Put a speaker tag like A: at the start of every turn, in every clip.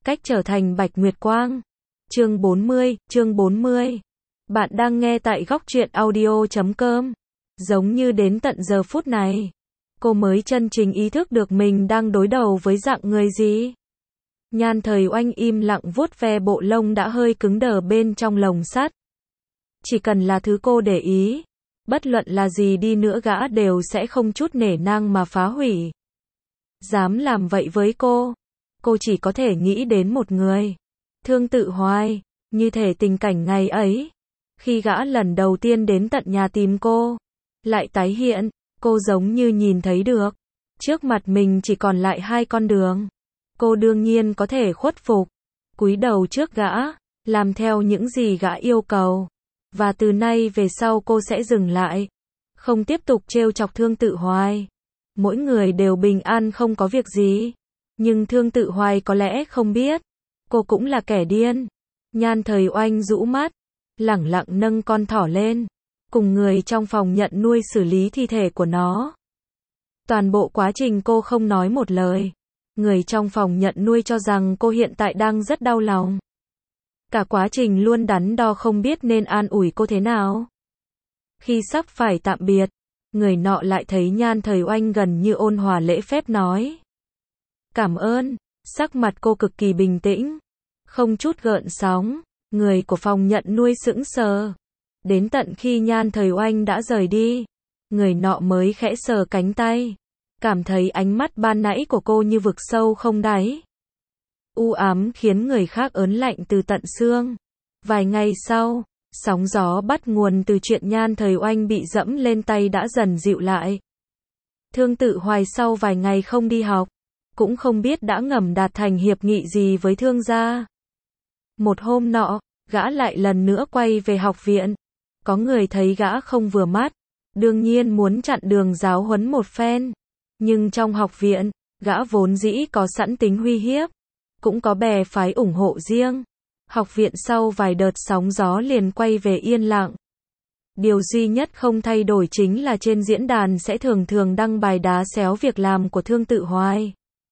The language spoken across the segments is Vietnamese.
A: Cách trở thành Bạch Nguyệt Quang. Chương 40. Bạn đang nghe tại góc truyện audio.com. Giống như đến tận giờ phút này, cô mới chân chính ý thức được mình đang đối đầu với dạng người gì. Nhan Thời Oanh im lặng vuốt ve bộ lông đã hơi cứng đờ bên trong lồng sắt. Chỉ cần là thứ cô để ý, bất luận là gì đi nữa gã đều sẽ không chút nể nang mà phá hủy. Dám làm vậy với cô chỉ có thể nghĩ đến một người. Thương Tự Hoài. Như thể tình cảnh ngày ấy, khi gã lần đầu tiên đến tận nhà tìm cô, lại tái hiện, cô giống như nhìn thấy được. Trước mặt mình chỉ còn lại hai con đường. Cô đương nhiên có thể khuất phục, cúi đầu trước gã, làm theo những gì gã yêu cầu. Và từ nay về sau cô sẽ dừng lại, không tiếp tục trêu chọc Thương Tự Hoài. Mỗi người đều bình an không có việc gì. Nhưng Thương Tự Hoài có lẽ không biết, cô cũng là kẻ điên. Nhan Thời Oanh rũ mắt, lẳng lặng nâng con thỏ lên, cùng người trong phòng nhận nuôi xử lý thi thể của nó. Toàn bộ quá trình cô không nói một lời. Người trong phòng nhận nuôi cho rằng cô hiện tại đang rất đau lòng. Cả quá trình luôn đắn đo không biết nên an ủi cô thế nào. Khi sắp phải tạm biệt, người nọ lại thấy Nhan Thời Oanh gần như ôn hòa lễ phép nói: "Cảm ơn." Sắc mặt cô cực kỳ bình tĩnh, không chút gợn sóng. Người của phòng nhận nuôi sững sờ. Đến tận khi Nhan Thời Oanh đã rời đi, người nọ mới khẽ sờ cánh tay, cảm thấy ánh mắt ban nãy của cô như vực sâu không đáy. U ám khiến người khác ớn lạnh từ tận xương. Vài ngày sau, sóng gió bắt nguồn từ chuyện Nhan Thời Oanh bị dẫm lên tay đã dần dịu lại. Thương Tự Hoài sau vài ngày không đi học, cũng không biết đã ngầm đạt thành hiệp nghị gì với Thương gia. Một hôm nọ, gã lại lần nữa quay về học viện. Có người thấy gã không vừa mắt, đương nhiên muốn chặn đường giáo huấn một phen. Nhưng trong học viện, gã vốn dĩ có sẵn tính uy hiếp, cũng có bè phái ủng hộ riêng. Học viện sau vài đợt sóng gió liền quay về yên lặng. Điều duy nhất không thay đổi chính là trên diễn đàn sẽ thường thường đăng bài đá xéo việc làm của Thương Tự Hoài.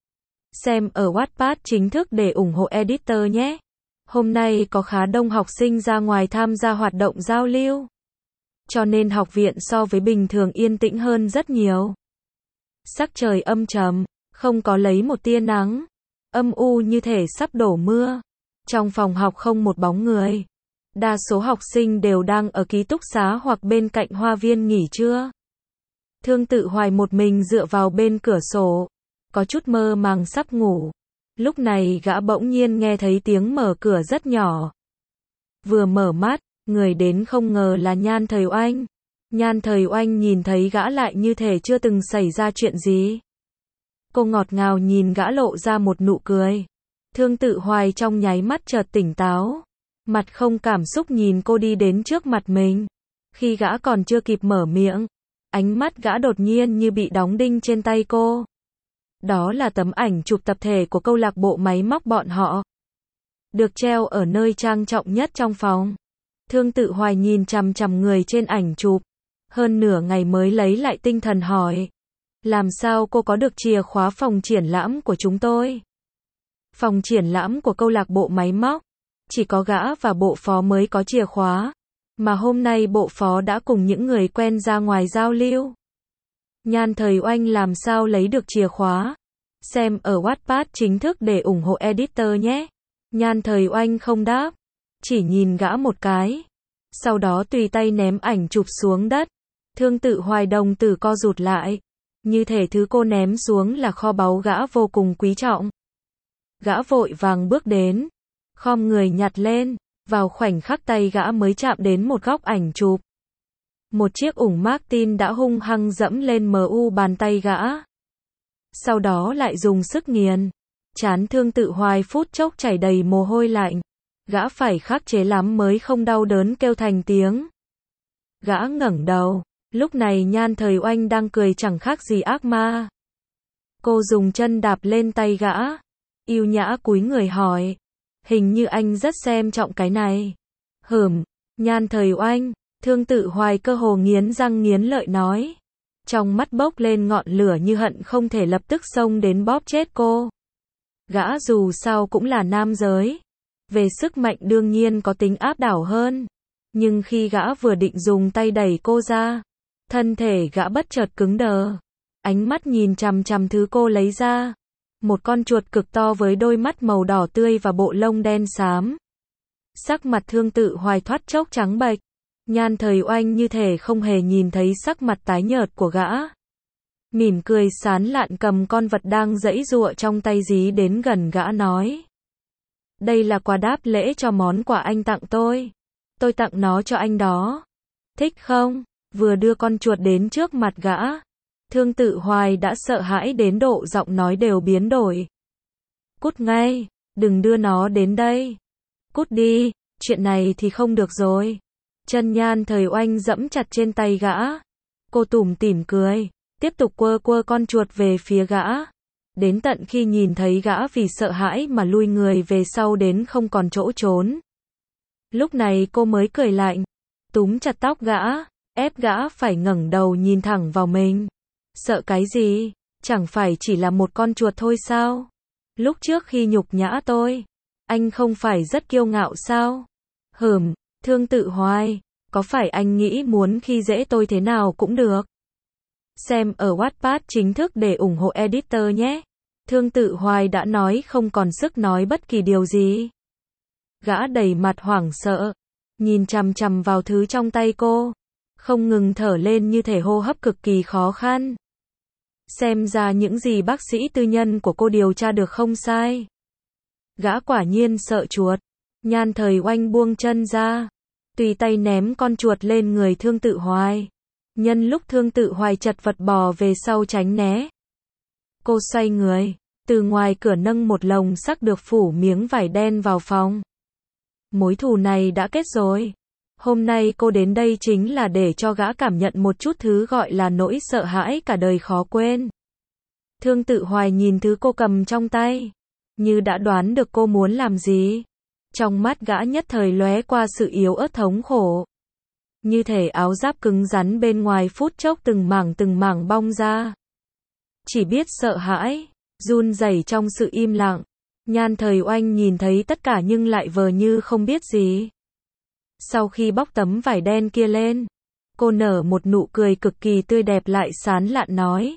A: Xem ở Wattpad chính thức để ủng hộ editor nhé. Hôm nay có khá đông học sinh ra ngoài tham gia hoạt động giao lưu, cho nên học viện so với bình thường yên tĩnh hơn rất nhiều. Sắc trời âm trầm, không có lấy một tia nắng, âm u như thể sắp đổ mưa. Trong phòng học không một bóng người. Đa số học sinh đều đang ở ký túc xá hoặc bên cạnh hoa viên nghỉ trưa. Thương Tự Hoài một mình dựa vào bên cửa sổ, có chút mơ màng sắp ngủ. Lúc này gã bỗng nhiên nghe thấy tiếng mở cửa rất nhỏ. Vừa mở mắt, người đến không ngờ là Nhan Thời Oanh. Nhan Thời Oanh nhìn thấy gã lại như thể chưa từng xảy ra chuyện gì. Cô ngọt ngào nhìn gã lộ ra một nụ cười. Thương Tự Hoài trong nháy mắt chợt tỉnh táo, mặt không cảm xúc nhìn cô đi đến trước mặt mình. Khi gã còn chưa kịp mở miệng, ánh mắt gã đột nhiên như bị đóng đinh trên tay cô. Đó là tấm ảnh chụp tập thể của câu lạc bộ máy móc bọn họ, được treo ở nơi trang trọng nhất trong phòng. Thương Tự Hoài nhìn chằm chằm người trên ảnh chụp, hơn nửa ngày mới lấy lại tinh thần hỏi: "Làm sao cô có được chìa khóa phòng triển lãm của chúng tôi?" Phòng triển lãm của câu lạc bộ máy móc, chỉ có gã và bộ phó mới có chìa khóa, mà hôm nay bộ phó đã cùng những người quen ra ngoài giao lưu. Nhan Thời Oanh làm sao lấy được chìa khóa? Xem ở Wattpad chính thức để ủng hộ editor nhé. Nhan Thời Oanh không đáp, chỉ nhìn gã một cái, sau đó tùy tay ném ảnh chụp xuống đất. Thương Tự Hoài đồng tử co rụt lại, như thể thứ cô ném xuống là kho báu gã vô cùng quý trọng. Gã vội vàng bước đến, khom người nhặt lên, vào khoảnh khắc tay gã mới chạm đến một góc ảnh chụp. Một chiếc ủng Martin đã hung hăng dẫm lên mu bàn tay gã. Sau đó lại dùng sức nghiền. Trán Thương Tự Hoài phút chốc chảy đầy mồ hôi lạnh. Gã phải khắc chế lắm mới không đau đớn kêu thành tiếng. Gã ngẩng đầu. Lúc này Nhan Thời Oanh đang cười chẳng khác gì ác ma. Cô dùng chân đạp lên tay gã, yêu nhã cúi người hỏi: "Hình như anh rất xem trọng cái này." Nhan Thời Oanh. Thương Tự Hoài cơ hồ nghiến răng nghiến lợi nói, trong mắt bốc lên ngọn lửa như hận không thể lập tức xông đến bóp chết cô. Gã dù sao cũng là nam giới. Về sức mạnh đương nhiên có tính áp đảo hơn. Nhưng khi gã vừa định dùng tay đẩy cô ra, thân thể gã bất chợt cứng đờ. Ánh mắt nhìn chằm chằm thứ cô lấy ra. Một con chuột cực to với đôi mắt màu đỏ tươi và bộ lông đen xám. Sắc mặt Thương Tự Hoài thoát chốc trắng bệch. Nhan Thời Oanh như thể không hề nhìn thấy sắc mặt tái nhợt của gã. Mỉm cười sán lạn cầm con vật đang giãy giụa trong tay dí đến gần gã nói. Đây là quà đáp lễ cho món quà anh tặng tôi. Tôi tặng nó cho anh đó. Thích không? Vừa đưa con chuột đến trước mặt gã, Thương Tự Hoài đã sợ hãi đến độ giọng nói đều biến đổi. Cút ngay, đừng đưa nó đến đây. Cút đi, chuyện này thì không được rồi. Chân Nhan Thời Oanh giẫm chặt trên tay gã. Cô tủm tỉm cười, tiếp tục quơ quơ con chuột về phía gã. Đến tận khi nhìn thấy gã vì sợ hãi mà lui người về sau đến không còn chỗ trốn. Lúc này cô mới cười lạnh, túm chặt tóc gã, ép gã phải ngẩng đầu nhìn thẳng vào mình. Sợ cái gì? Chẳng phải chỉ là một con chuột thôi sao? Lúc trước khi nhục nhã tôi, anh không phải rất kiêu ngạo sao? Thương Tự Hoài, có phải anh nghĩ muốn khi dễ tôi thế nào cũng được? Xem ở Wattpad chính thức để ủng hộ editor nhé. Thương Tự Hoài đã nói không còn sức nói bất kỳ điều gì. Gã đầy mặt hoảng sợ, nhìn chằm chằm vào thứ trong tay cô, không ngừng thở lên như thể hô hấp cực kỳ khó khăn. Xem ra những gì bác sĩ tư nhân của cô điều tra được không sai. Gã quả nhiên sợ chuột. Nhan Thời Oanh buông chân ra, tùy tay ném con chuột lên người Thương Tự Hoài. Nhân lúc Thương Tự Hoài chật vật bò về sau tránh né, cô xoay người, từ ngoài cửa nâng một lồng sắt được phủ miếng vải đen vào phòng. Mối thù này đã kết rồi. Hôm nay cô đến đây chính là để cho gã cảm nhận một chút thứ gọi là nỗi sợ hãi cả đời khó quên. Thương Tự Hoài nhìn thứ cô cầm trong tay, như đã đoán được cô muốn làm gì. Trong mắt gã nhất thời lóe qua sự yếu ớt thống khổ. Như thể áo giáp cứng rắn bên ngoài phút chốc từng mảng bong ra. Chỉ biết sợ hãi, run rẩy trong sự im lặng. Nhan Thời Oanh nhìn thấy tất cả nhưng lại vờ như không biết gì. Sau khi bóc tấm vải đen kia lên, cô nở một nụ cười cực kỳ tươi đẹp lại sán lạn nói.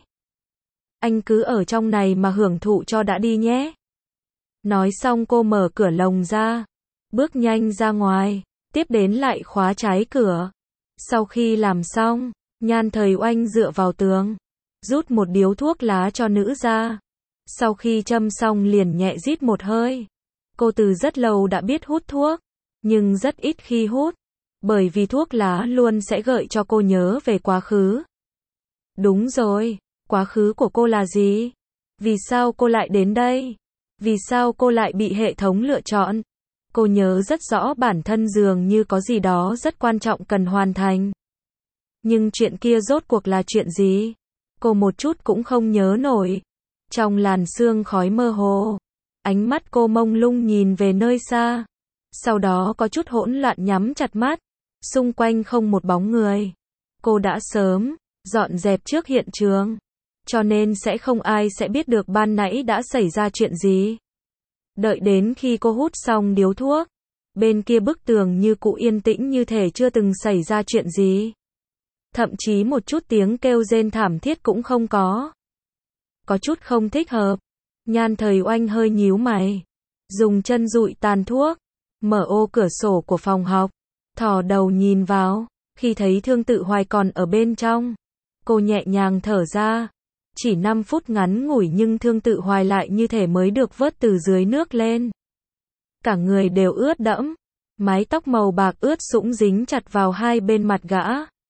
A: Anh cứ ở trong này mà hưởng thụ cho đã đi nhé. Nói xong cô mở cửa lồng ra, bước nhanh ra ngoài, tiếp đến lại khóa trái cửa. Sau khi làm xong, Nhan Thời Oanh dựa vào tường, rút một điếu thuốc lá cho nữ ra. Sau khi châm xong liền nhẹ rít một hơi. Cô từ rất lâu đã biết hút thuốc, nhưng rất ít khi hút, bởi vì thuốc lá luôn sẽ gợi cho cô nhớ về quá khứ. Đúng rồi, quá khứ của cô là gì? Vì sao cô lại đến đây? Vì sao cô lại bị hệ thống lựa chọn? Cô nhớ rất rõ bản thân dường như có gì đó rất quan trọng cần hoàn thành. Nhưng chuyện kia rốt cuộc là chuyện gì? Cô một chút cũng không nhớ nổi. Trong làn sương khói mơ hồ, ánh mắt cô mông lung nhìn về nơi xa. Sau đó có chút hỗn loạn nhắm chặt mắt. Xung quanh không một bóng người. Cô đã sớm dọn dẹp trước hiện trường, cho nên sẽ không ai sẽ biết được ban nãy đã xảy ra chuyện gì. Đợi đến khi cô hút xong điếu thuốc, bên kia bức tường như cũ yên tĩnh như thể chưa từng xảy ra chuyện gì. Thậm chí một chút tiếng kêu rên thảm thiết cũng không có. Có chút không thích hợp. Nhan Thời Oanh hơi nhíu mày, dùng chân dụi tàn thuốc, mở ô cửa sổ của phòng học, thò đầu nhìn vào. Khi thấy Thương Tự Hoài còn ở bên trong, cô nhẹ nhàng thở ra. Chỉ 5 phút ngắn ngủi nhưng Thương Tự Hoài lại như thể mới được vớt từ dưới nước lên. Cả người đều ướt đẫm, mái tóc màu bạc ướt sũng dính chặt vào hai bên mặt gã.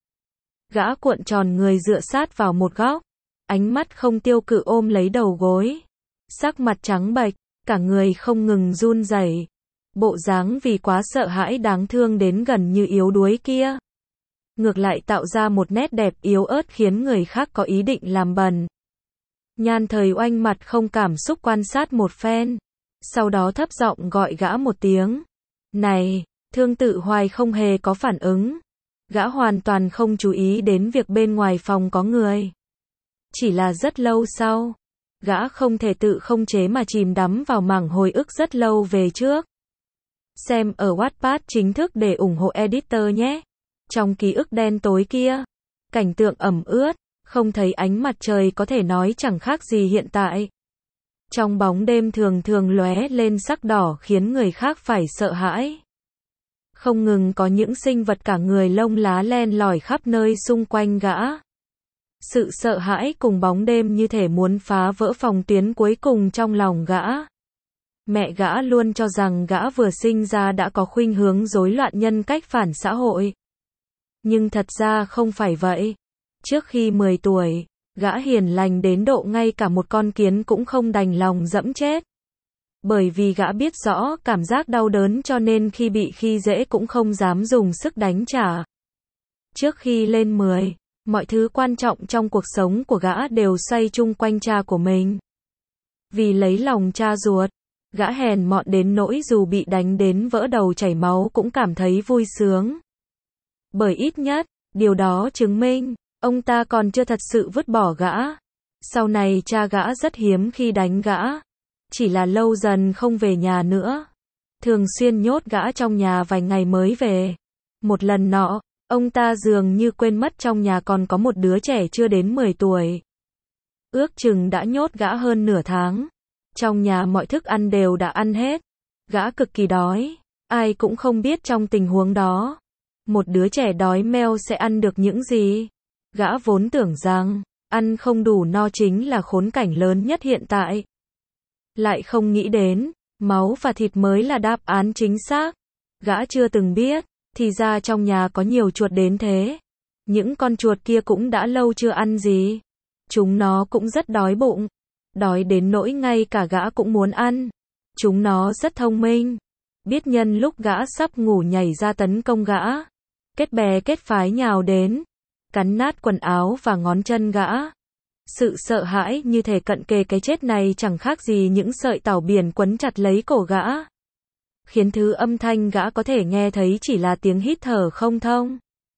A: Gã cuộn tròn người dựa sát vào một góc, ánh mắt không tiêu cự ôm lấy đầu gối, sắc mặt trắng bệch, cả người không ngừng run rẩy. Bộ dáng vì quá sợ hãi đáng thương đến gần như yếu đuối kia, ngược lại tạo ra một nét đẹp yếu ớt khiến người khác có ý định làm bẩn. Nhan Thời Oanh mặt không cảm xúc quan sát một phen, sau đó thấp giọng gọi gã một tiếng. Này, Thương Tự Hoài không hề có phản ứng. Gã hoàn toàn không chú ý đến việc bên ngoài phòng có người. Chỉ là rất lâu sau, Gã không thể tự không chế mà chìm đắm vào mảng hồi ức rất lâu về trước. Xem ở Wattpad chính thức để ủng hộ editor nhé. Trong ký ức đen tối kia, cảnh tượng ẩm ướt, không thấy ánh mặt trời có thể nói chẳng khác gì hiện tại. Trong bóng đêm thường thường lóe lên sắc đỏ khiến người khác phải sợ hãi. Không ngừng có những sinh vật cả người lông lá len lỏi khắp nơi xung quanh gã. Sự sợ hãi cùng bóng đêm như thể muốn phá vỡ phòng tuyến cuối cùng trong lòng gã. Mẹ gã luôn cho rằng gã vừa sinh ra đã có khuynh hướng rối loạn nhân cách phản xã hội. Nhưng thật ra không phải vậy. Trước khi 10 tuổi, gã hiền lành đến độ ngay cả một con kiến cũng không đành lòng dẫm chết. Bởi vì gã biết rõ cảm giác đau đớn cho nên khi bị khi dễ cũng không dám dùng sức đánh trả. Trước khi lên 10, mọi thứ quan trọng trong cuộc sống của gã đều xoay chung quanh cha của mình. Vì lấy lòng cha ruột, gã hèn mọn đến nỗi dù bị đánh đến vỡ đầu chảy máu cũng cảm thấy vui sướng. Bởi ít nhất, điều đó chứng minh, ông ta còn chưa thật sự vứt bỏ gã. Sau này cha gã rất hiếm khi đánh gã. Chỉ là lâu dần không về nhà nữa. Thường xuyên nhốt gã trong nhà vài ngày mới về. Một lần nọ, ông ta dường như quên mất trong nhà còn có một đứa trẻ chưa đến 10 tuổi. Ước chừng đã nhốt gã hơn nửa tháng. Trong nhà mọi thức ăn đều đã ăn hết. Gã cực kỳ đói. Ai cũng không biết trong tình huống đó, một đứa trẻ đói meo sẽ ăn được những gì. Gã vốn tưởng rằng, ăn không đủ no chính là khốn cảnh lớn nhất hiện tại. Lại không nghĩ đến, máu và thịt mới là đáp án chính xác. Gã chưa từng biết, thì ra trong nhà có nhiều chuột đến thế. Những con chuột kia cũng đã lâu chưa ăn gì. Chúng nó cũng rất đói bụng. Đói đến nỗi ngay cả gã cũng muốn ăn. Chúng nó rất thông minh. Biết nhân lúc gã sắp ngủ nhảy ra tấn công gã. Kết bè kết phái nhào đến. Cắn nát quần áo và ngón chân gã. Sự sợ hãi như thể cận kề cái chết này chẳng khác gì những sợi tảo biển quấn chặt lấy cổ gã. Khiến thứ âm thanh gã có thể nghe thấy chỉ là tiếng hít thở không thông.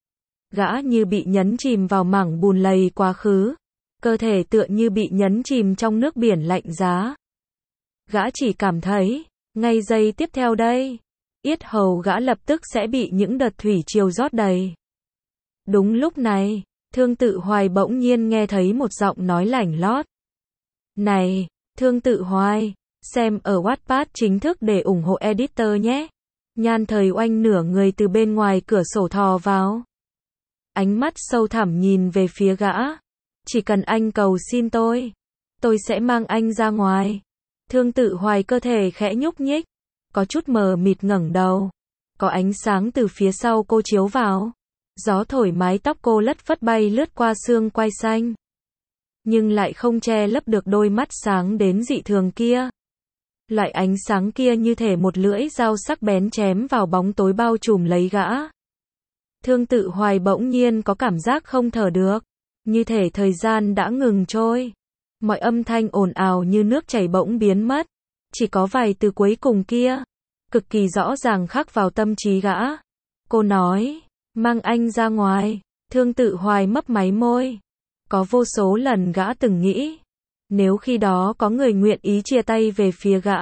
A: Gã như bị nhấn chìm vào mảng bùn lầy quá khứ. Cơ thể tựa như bị nhấn chìm trong nước biển lạnh giá. Gã chỉ cảm thấy, ngay giây tiếp theo đây, yết hầu gã lập tức sẽ bị những đợt thủy triều rót đầy. Đúng lúc này, Thương Tự Hoài bỗng nhiên nghe thấy một giọng nói lảnh lót. Này, Thương Tự Hoài, xem ở Wattpad chính thức để ủng hộ editor nhé. Nhan Thời Oanh nửa người từ bên ngoài cửa sổ thò vào. Ánh mắt sâu thẳm nhìn về phía gã. Chỉ cần anh cầu xin tôi sẽ mang anh ra ngoài. Thương Tự Hoài cơ thể khẽ nhúc nhích, có chút mờ mịt ngẩng đầu. Có ánh sáng từ phía sau cô chiếu vào. Gió thổi mái tóc cô lất phất bay lướt qua xương quai xanh. Nhưng lại không che lấp được đôi mắt sáng đến dị thường kia. Loại ánh sáng kia như thể một lưỡi dao sắc bén chém vào bóng tối bao trùm lấy gã. Thương Tự Hoài bỗng nhiên có cảm giác không thở được. Như thể thời gian đã ngừng trôi. Mọi âm thanh ồn ào như nước chảy bỗng biến mất. Chỉ có vài từ cuối cùng kia, cực kỳ rõ ràng khắc vào tâm trí gã. Cô nói, mang anh ra ngoài. Thương Tự Hoài mấp máy môi. Có vô số lần gã từng nghĩ, nếu khi đó có người nguyện ý chia tay về phía gã,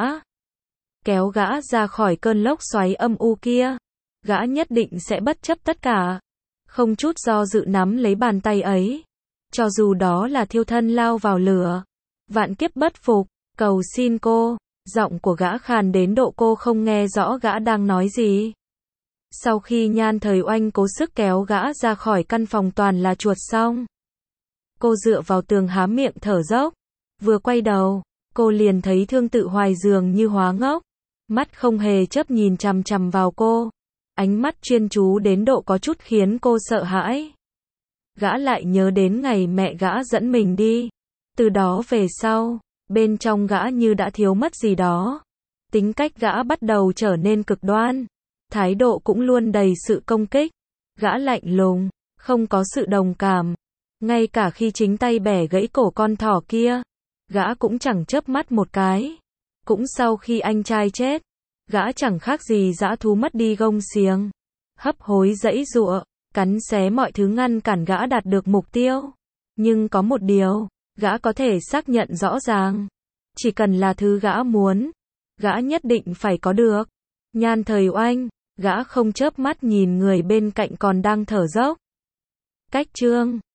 A: kéo gã ra khỏi cơn lốc xoáy âm u kia, gã nhất định sẽ bất chấp tất cả. Không chút do dự nắm lấy bàn tay ấy. Cho dù đó là thiêu thân lao vào lửa. Vạn kiếp bất phục, cầu xin cô. Giọng của gã khàn đến độ cô không nghe rõ gã đang nói gì. Sau khi Nhan Thời Oanh cố sức kéo gã ra khỏi căn phòng toàn là chuột xong, cô dựa vào tường há miệng thở dốc. Vừa quay đầu, cô liền thấy Thương Tự Hoài dường như hóa ngốc. Mắt không hề chớp nhìn chằm chằm vào cô. Ánh mắt chuyên chú đến độ có chút khiến cô sợ hãi. Gã lại nhớ đến ngày mẹ gã dẫn mình đi. Từ đó về sau, bên trong gã như đã thiếu mất gì đó. Tính cách gã bắt đầu trở nên cực đoan. Thái độ cũng luôn đầy sự công kích. Gã lạnh lùng, không có sự đồng cảm. Ngay cả khi chính tay bẻ gãy cổ con thỏ kia, gã cũng chẳng chớp mắt một cái. Cũng sau khi anh trai chết, gã chẳng khác gì dã thú mất đi gông xiềng. Hấp hối giãy giụa, cắn xé mọi thứ ngăn cản gã đạt được mục tiêu. Nhưng có một điều, Gã có thể xác nhận rõ ràng. Chỉ cần là thứ gã muốn, gã nhất định phải có được. Nhan Thời Oanh, gã không chớp mắt nhìn người bên cạnh còn đang thở dốc. Cách chương